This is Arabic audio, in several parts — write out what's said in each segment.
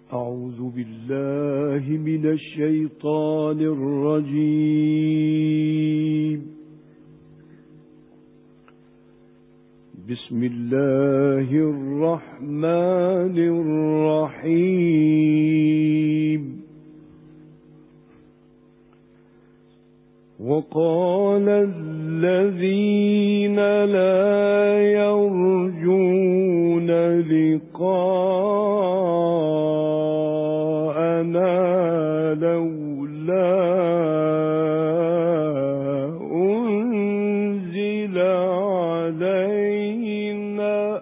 أعوذ بالله من الشيطان الرجيم. بسم الله الرحمن الرحيم. وقال الذين لا يرجون لقاءنا لولا أنزل علينا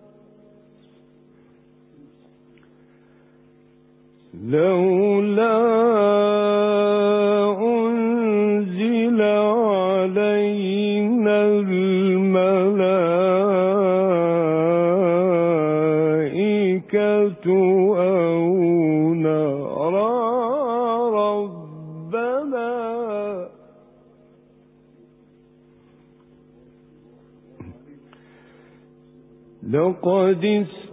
الملائكة أو نرى ربنا لقد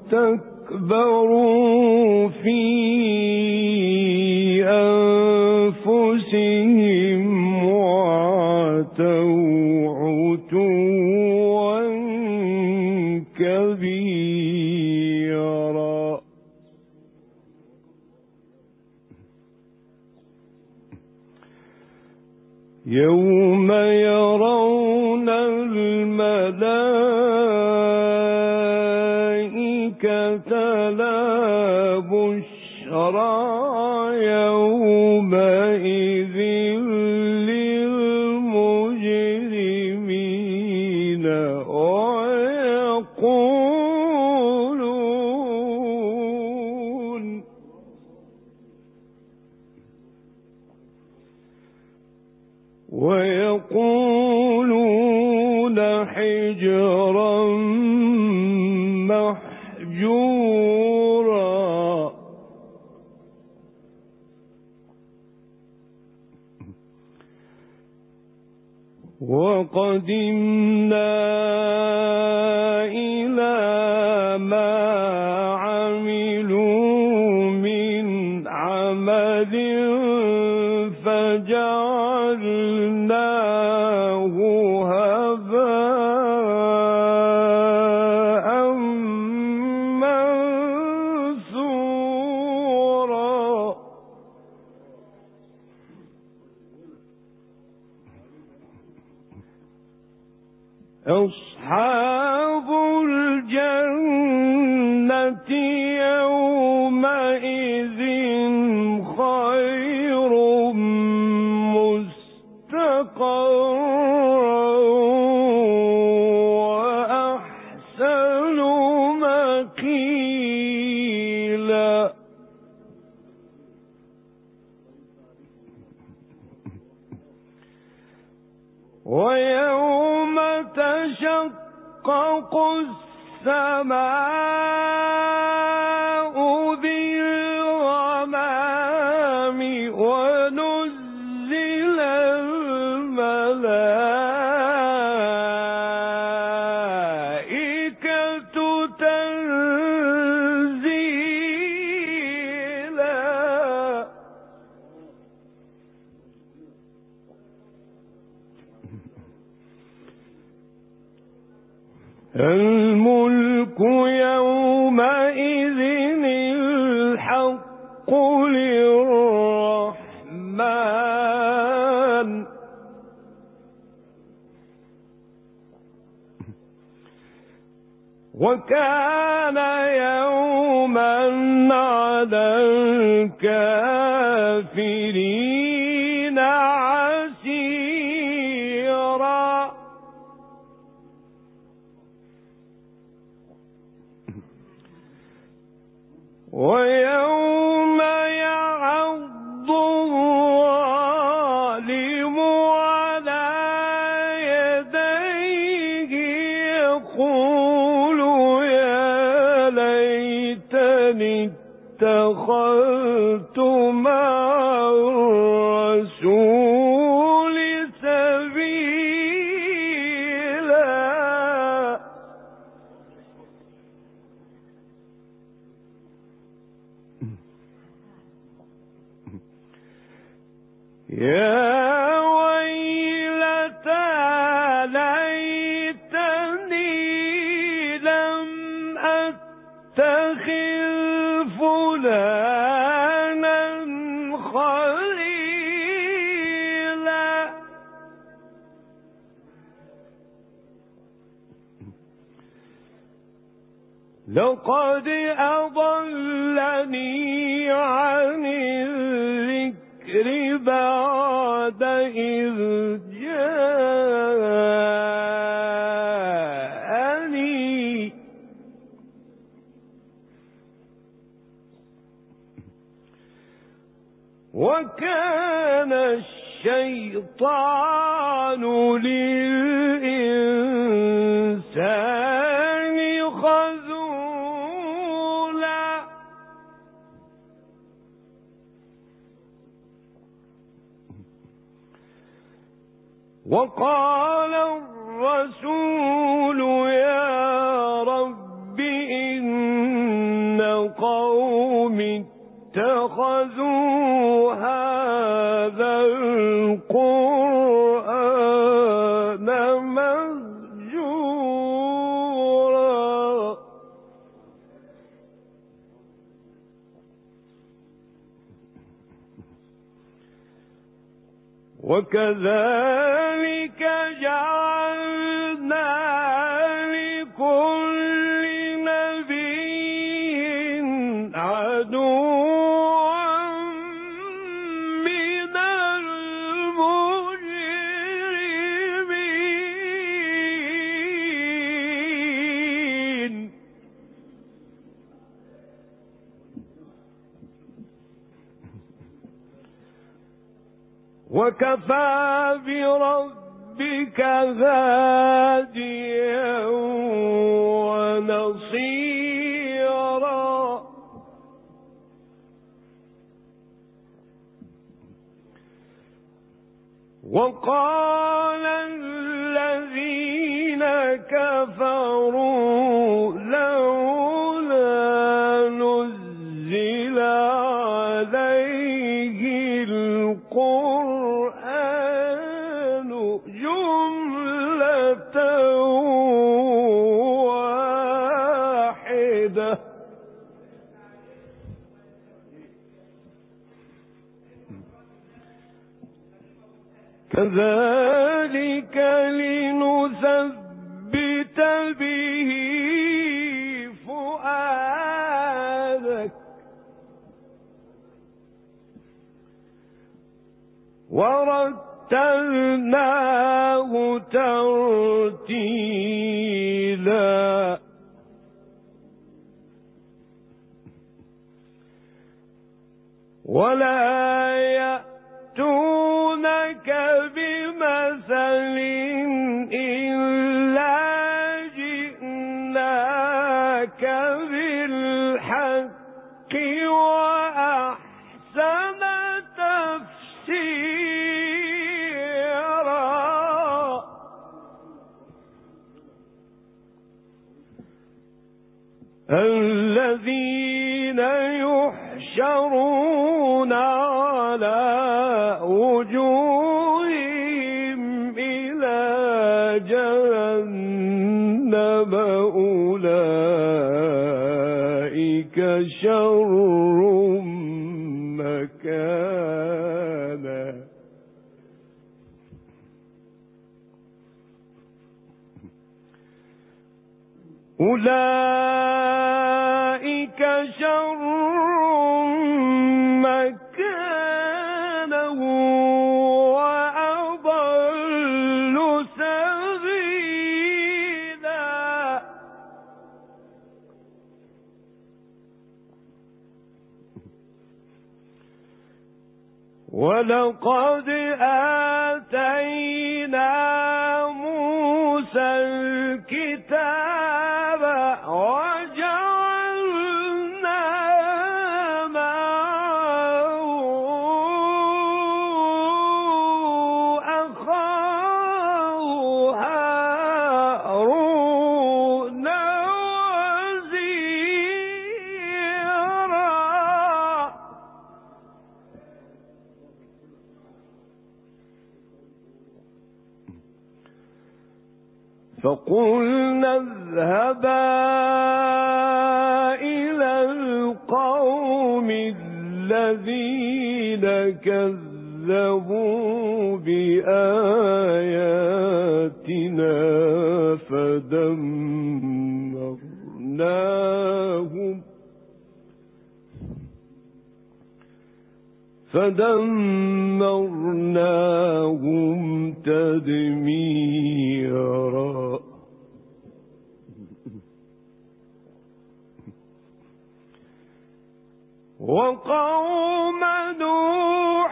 استكبروا في أنفسهم وعتوا عتوا كبيرا. يوم يرون الملائكة لا بشرى يومئذ للمجرمين ويقولون حجرا محجورا. وقدمنا إلى ما عملوا من عمل فجعلناه هباء منثورا. أصحاب الجنة يومئذ خير مستقرا وأحسن مقيلا. ويوم تشقق السماء بالغمام ونزل الملائكة تنزيلا. الملك يومئذ الحق للرحمن. وكان يوما على الكافرين عسيرا. ويوم يعض الظالم على يديه يقول يا ليتني اتخذت مع الرسول سبيلا. يا ويلتى ليتني لم أتخذ فلانا خليلا لقد أضلني عن الذكر بعد إذ جاءني وكان الشيطان للإنسان خذولا وقال الرسول يا رب إن قومي اتخذوا هذا القرآن مهجورا وكذلك جعلنا لكل نبي عدوا من المجرمين وكفى بربك هاديا ونصيرا وقال الذين كفروا لولا نزل عليه القرآن جملة واحدة كذلك لنثبت به فؤادك ورتلناه ترتيلا ولا يأتونك بمثل إلا جئناك بالحق وأحسن تفسيرا الذين يحشرون على وجوههم إلى جهنم أولئك شر مكانا أولئك شر مكانا وأضل سبيلا ولقد آتينا موسى الكتاب وجعلنا معه أخاه هارون وزيرا فقلنا اذهبا إلى القوم الذين كذبوا بآياتنا فدمرناهم تدميرا. وقوم نوح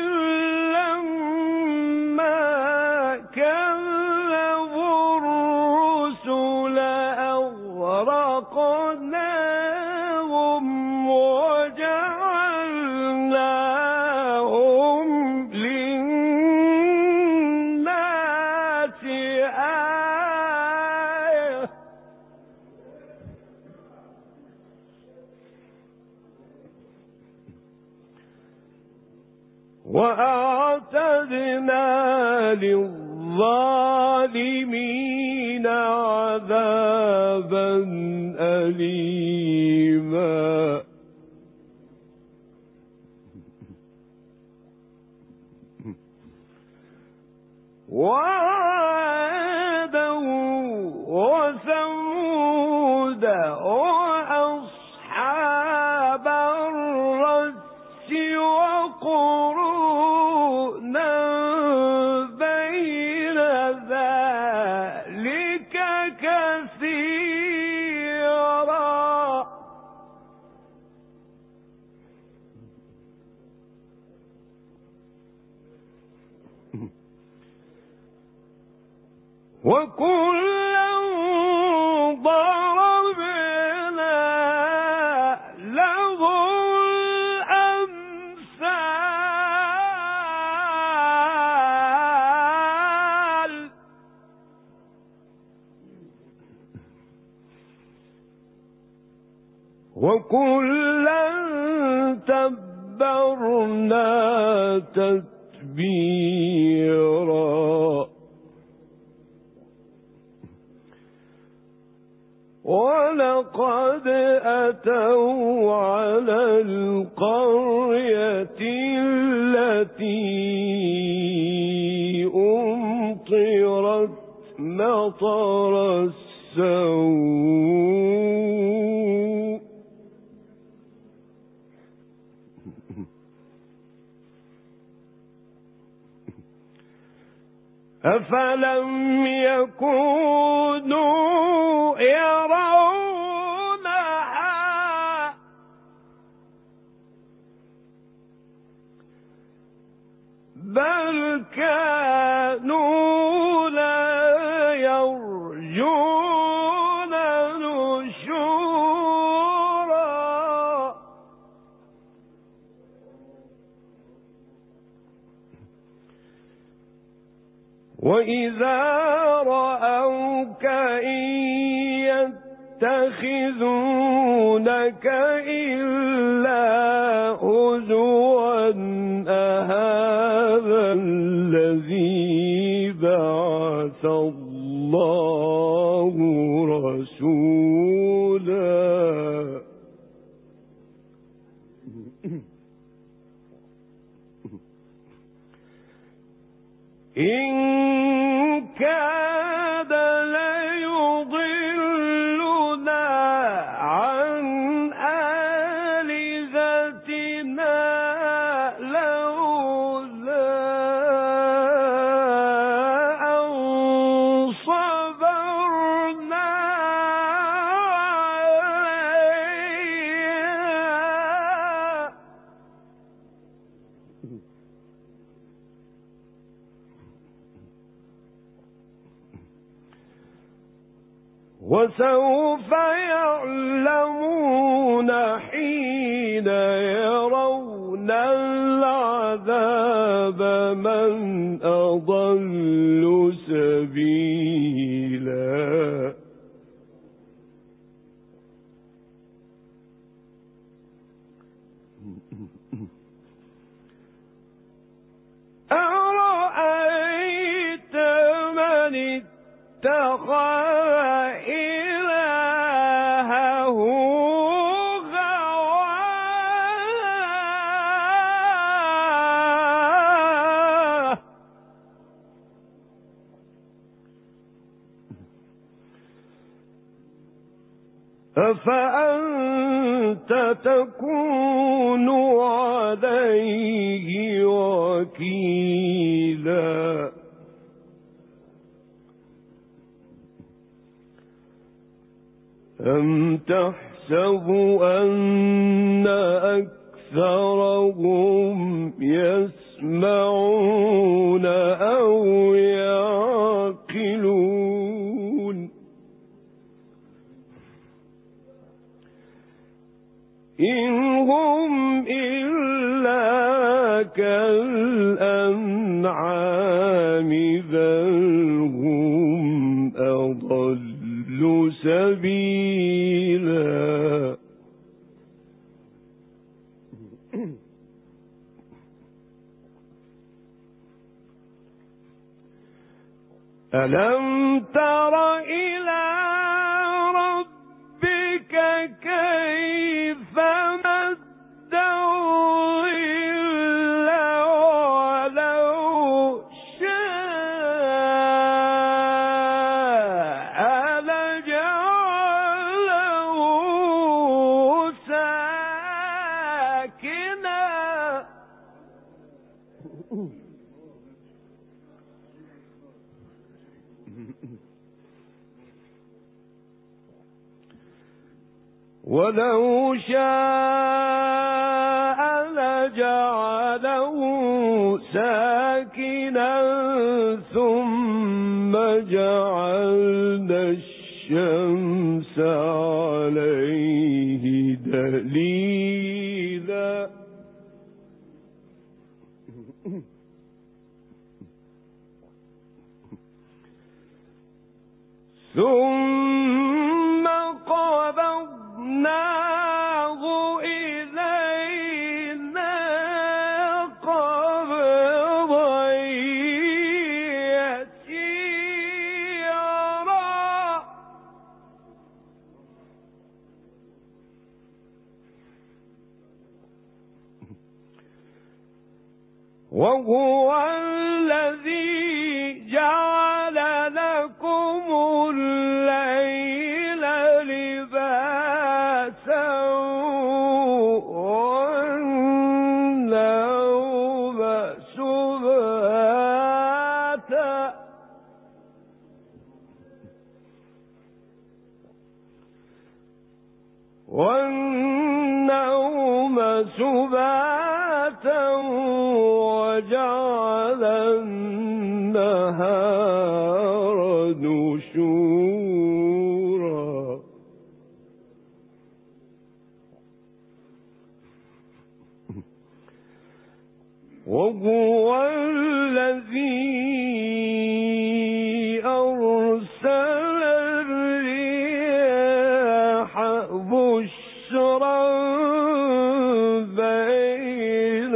لما كذبوا الرسل أغرقناهم وجعلناهم للناس آية. وأعتدنا للظالمين عذابا أليما. وعادا وثمود وأصحاب الرس وقرونا بين ذلك كثيرا. وكلا ضربنا له الأمثال وكلا تبرنا تتبيرا. ولقد أتوا على القرية التي أمطرت مطر السوء أفلم يكونوا يرونها بل كانوا لا يرجون نشورا. وإذا رأوك إن يتخذونك إلا هزوا أهذا الذي بعث الله رسولا. إن كاد ليضلنا عن آلهتنا لولا أن صبرنا عليها. وسوف يعلمون حين يرون العذاب من أضل سبيلا. أرأيت من اتخذ أفأنت تكون عليه وكيلا أم تحسب أن أكثرهم يسمعون أو يعقلون إن هم إلا كالأنعام بل هم أضل سبيلا ألم تر إلى ربك كيف مد الظل ولو شاء لجعله ساكنا ولو شاء لجعله ساكنا ثم جعلنا الشمس عليه دليلا ثم قبضناه إلينا قبضا يسيرا وهو الذي جعل لكم الليل لباسا والنوم سباتا وجعل النهار نشورا وهو الذي أرسل الرياح بشرا بين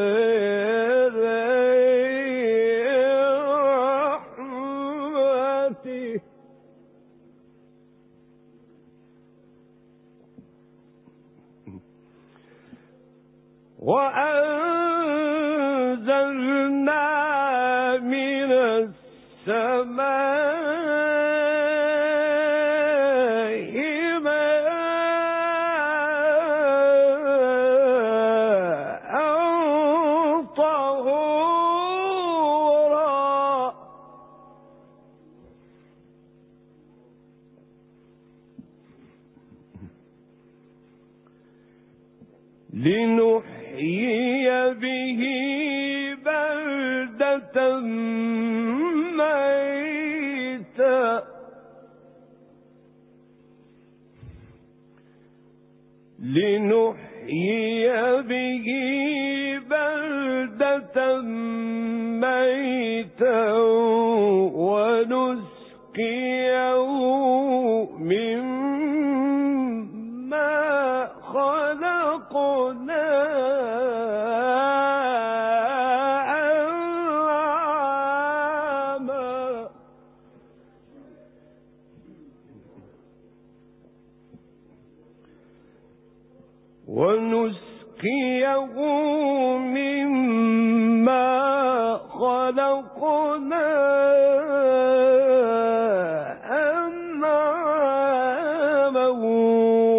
رحمته وأنزلنا من السماء ماء طهورا لنحيي به بلدة ميتا لنحيي به بلدة ميتا ونسقيه مما خلقنا أنعاما ونسقيه مما خلقنا أنعاما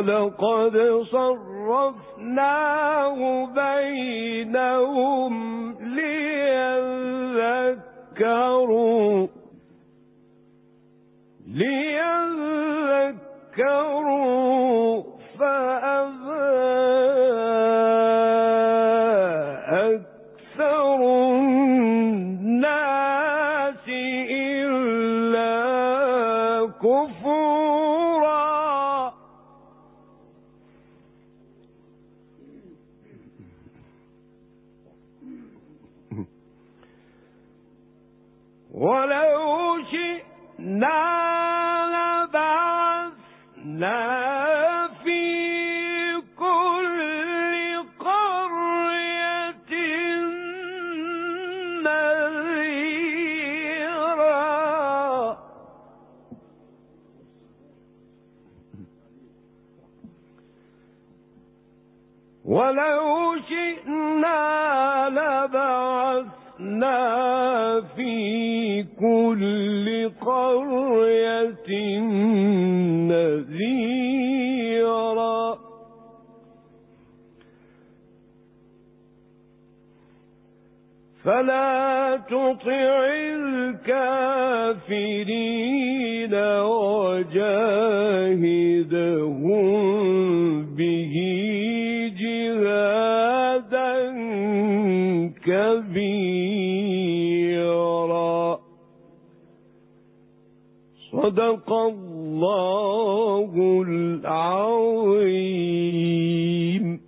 ولقد صرفناه بينهم ليذكروا فأبى أكثر الناس إلا كفورا. ولو شئنا لبعثنا في كل قرية نذيرا. ولو شئنا لبعثنا في كل قرية نذيرا. فلا تطع الكافرين وجاهدهم به جهادا كبيرا. صدق الله العظيم.